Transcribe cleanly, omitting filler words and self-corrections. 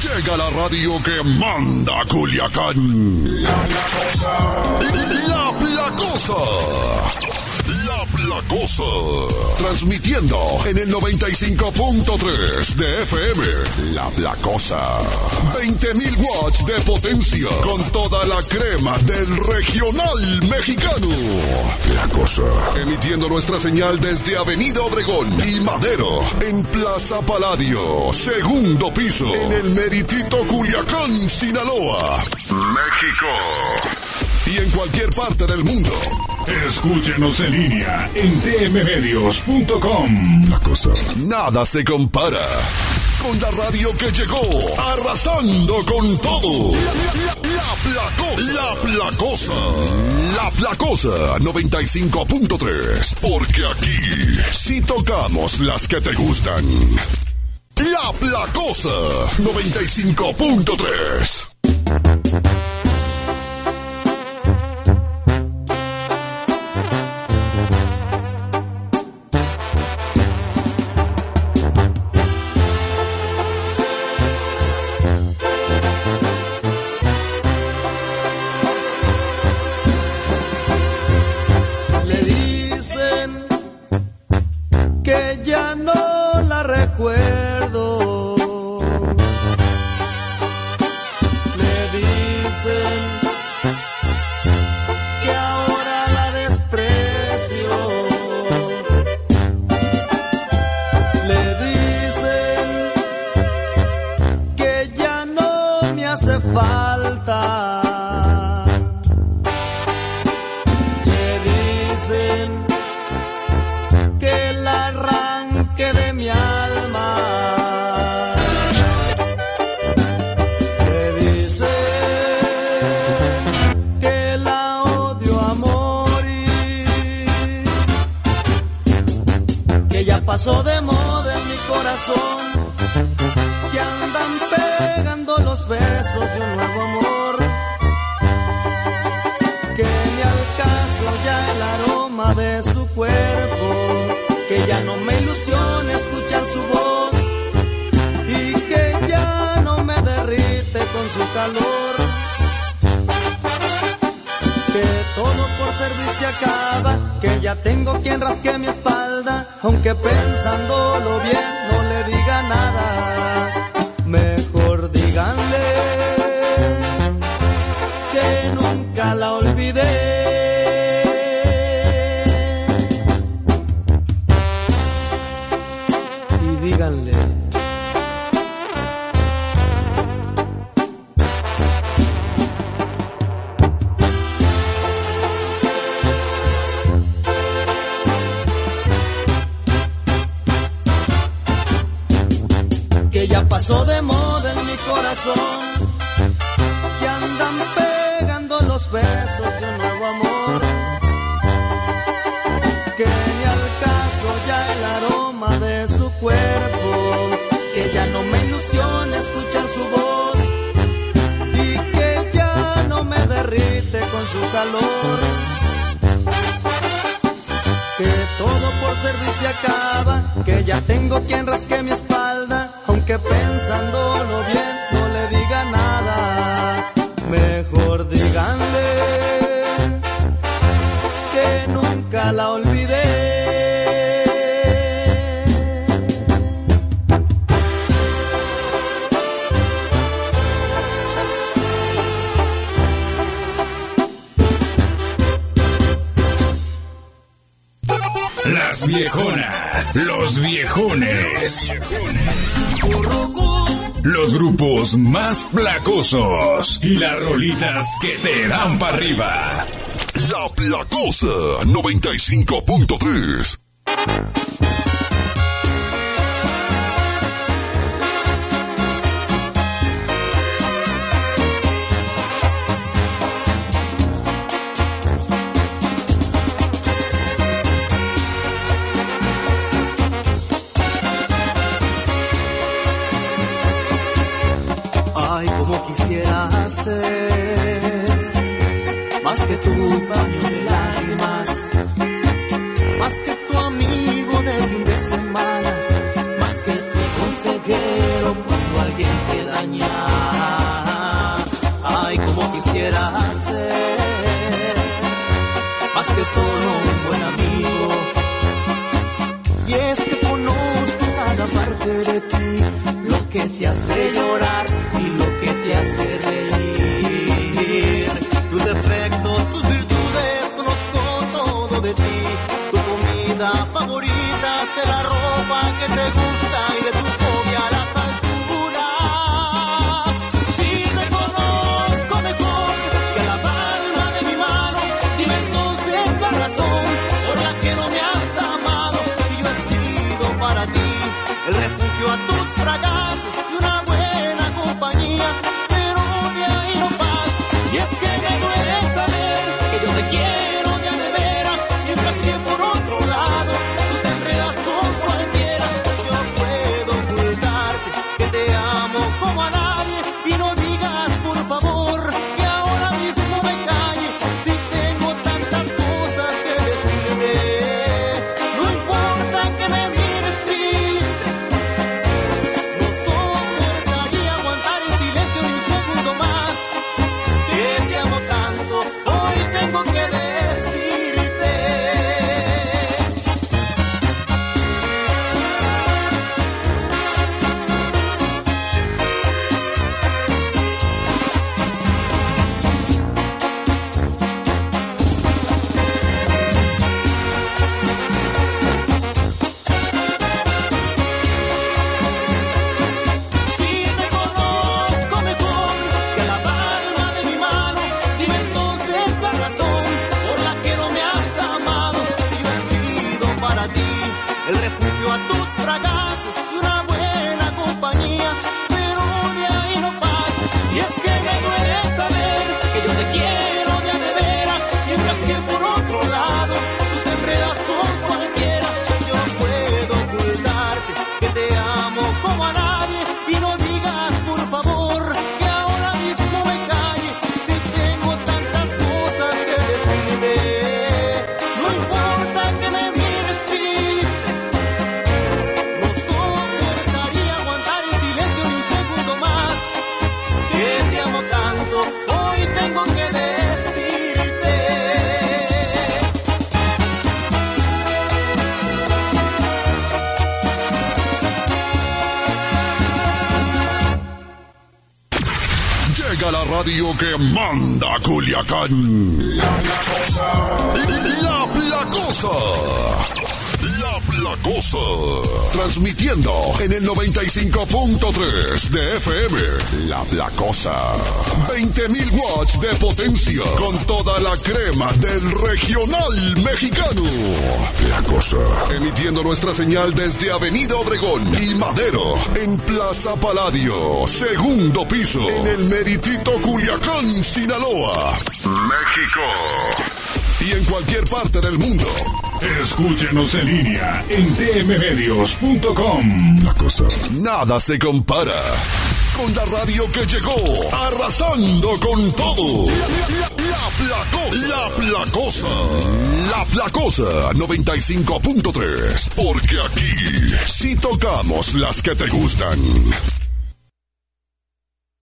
Llega la radio que manda Culiacán. La Placosa. La Placosa. Transmitiendo en el 95.3 de FM. La Placosa. 20,000 watts de potencia. Con toda la crema del regional mexicano. Placosa. Emitiendo nuestra señal desde Avenida Obregón y Madero. En Plaza Palladio. Segundo piso. En el meritito Culiacán, Sinaloa. México. Y en cualquier parte del mundo. Escúchenos en línea en tmmedios.com. La cosa. Nada se compara con la radio que llegó arrasando con todo. La Placosa. La Placosa 95.3. Porque aquí sí tocamos las que te gustan. La Placosa 95.3. Pasó de moda en mi corazón, que andan pegando los besos de un nuevo amor, que ni al caso ya el aroma de su cuerpo, que ya no me ilusiona escuchar su voz y que ya no me derrite con su calor, que todo por servir se acaba, que ya tengo quien rasque mi espalda, aunque pensándolo bien no le diga nada, mejor díganle que nunca la olvidé. Y díganle que ya pasó de moda en mi corazón, que andan pegando los besos de un nuevo amor, que ni al caso ya el aroma de su cuerpo, que ya no me ilusiona escuchar su voz y que ya no me derrite con su calor, que todo por servir se acaba, que ya tengo quien rasque mi espalda, aunque pensándolo bien no le diga nada, mejor díganle que nunca la olvidé. Las viejonas, los viejones. Los grupos más placosos y las rolitas que te dan para arriba. La Placosa 95.3. Más que tu baño de lágrimas, más que tu amigo de fin de semana, más que tu consejero cuando alguien te daña. que te hace llorar y lo que te hace reír. Tus defectos, tus virtudes, conozco todo de ti. Tu comida favorita, de la ropa que te gusta y de tu fobia a las alturas. Si te conozco mejor que a la palma de mi mano, dime entonces la razón por la que no me has amado. Y yo he sido para ti el refugio a tus fracasos y una buena compañía, pero de ahí no pasa. Y es que me duele saber que yo te quiero de a de veras, mientras que por otro lado tú te enredas con cualquiera. Yo no puedo ocultarte que te amo como a nadie, y no digas por favor que ahora mismo me calle, si tengo tantas cosas que decirte. No importa que me mires triste, no soportaría aguantar en silencio ni un segundo más. Que te amo tanto, hoy tengo que decirte. Si te conozco mejor que a la palma de mi mano, dime entonces la razón por la que no me has amado. Y yo he sido para ti el refugio a tus fracasos y una buena compañía, pero de ahí no pasa. Y es que me duele saber que yo te quiero de a de veras, mientras que por otro lado tú te enredas con cualquiera. Yo no puedo ocultarte que te amo como a nadie, y no digas por favor que ahora mismo me calle, si tengo tantas cosas que decirte. No importa que me mires triste, no soportaría aguantar en silencio ni un segundo más. Que te amo tanto, hoy tengo que decirte. Llega la radio que manda Culiacán. La Placosa. La Placosa. Transmitiendo en el 95.3 de FM. La Placosa. 20.000 watts de potencia. Con toda la crema del regional mexicano. Placosa. Emitiendo nuestra señal desde Avenida Obregón y Madero. En Plaza Paladio. Segundo piso. En el Meritito Culiacán, Sinaloa. México. Y en cualquier parte del mundo. Escúchenos en línea en dmmedios.com. La cosa. Nada se compara con la radio que llegó arrasando con todo. La Placosa. La Placosa 95.3. Porque aquí sí tocamos las que te gustan.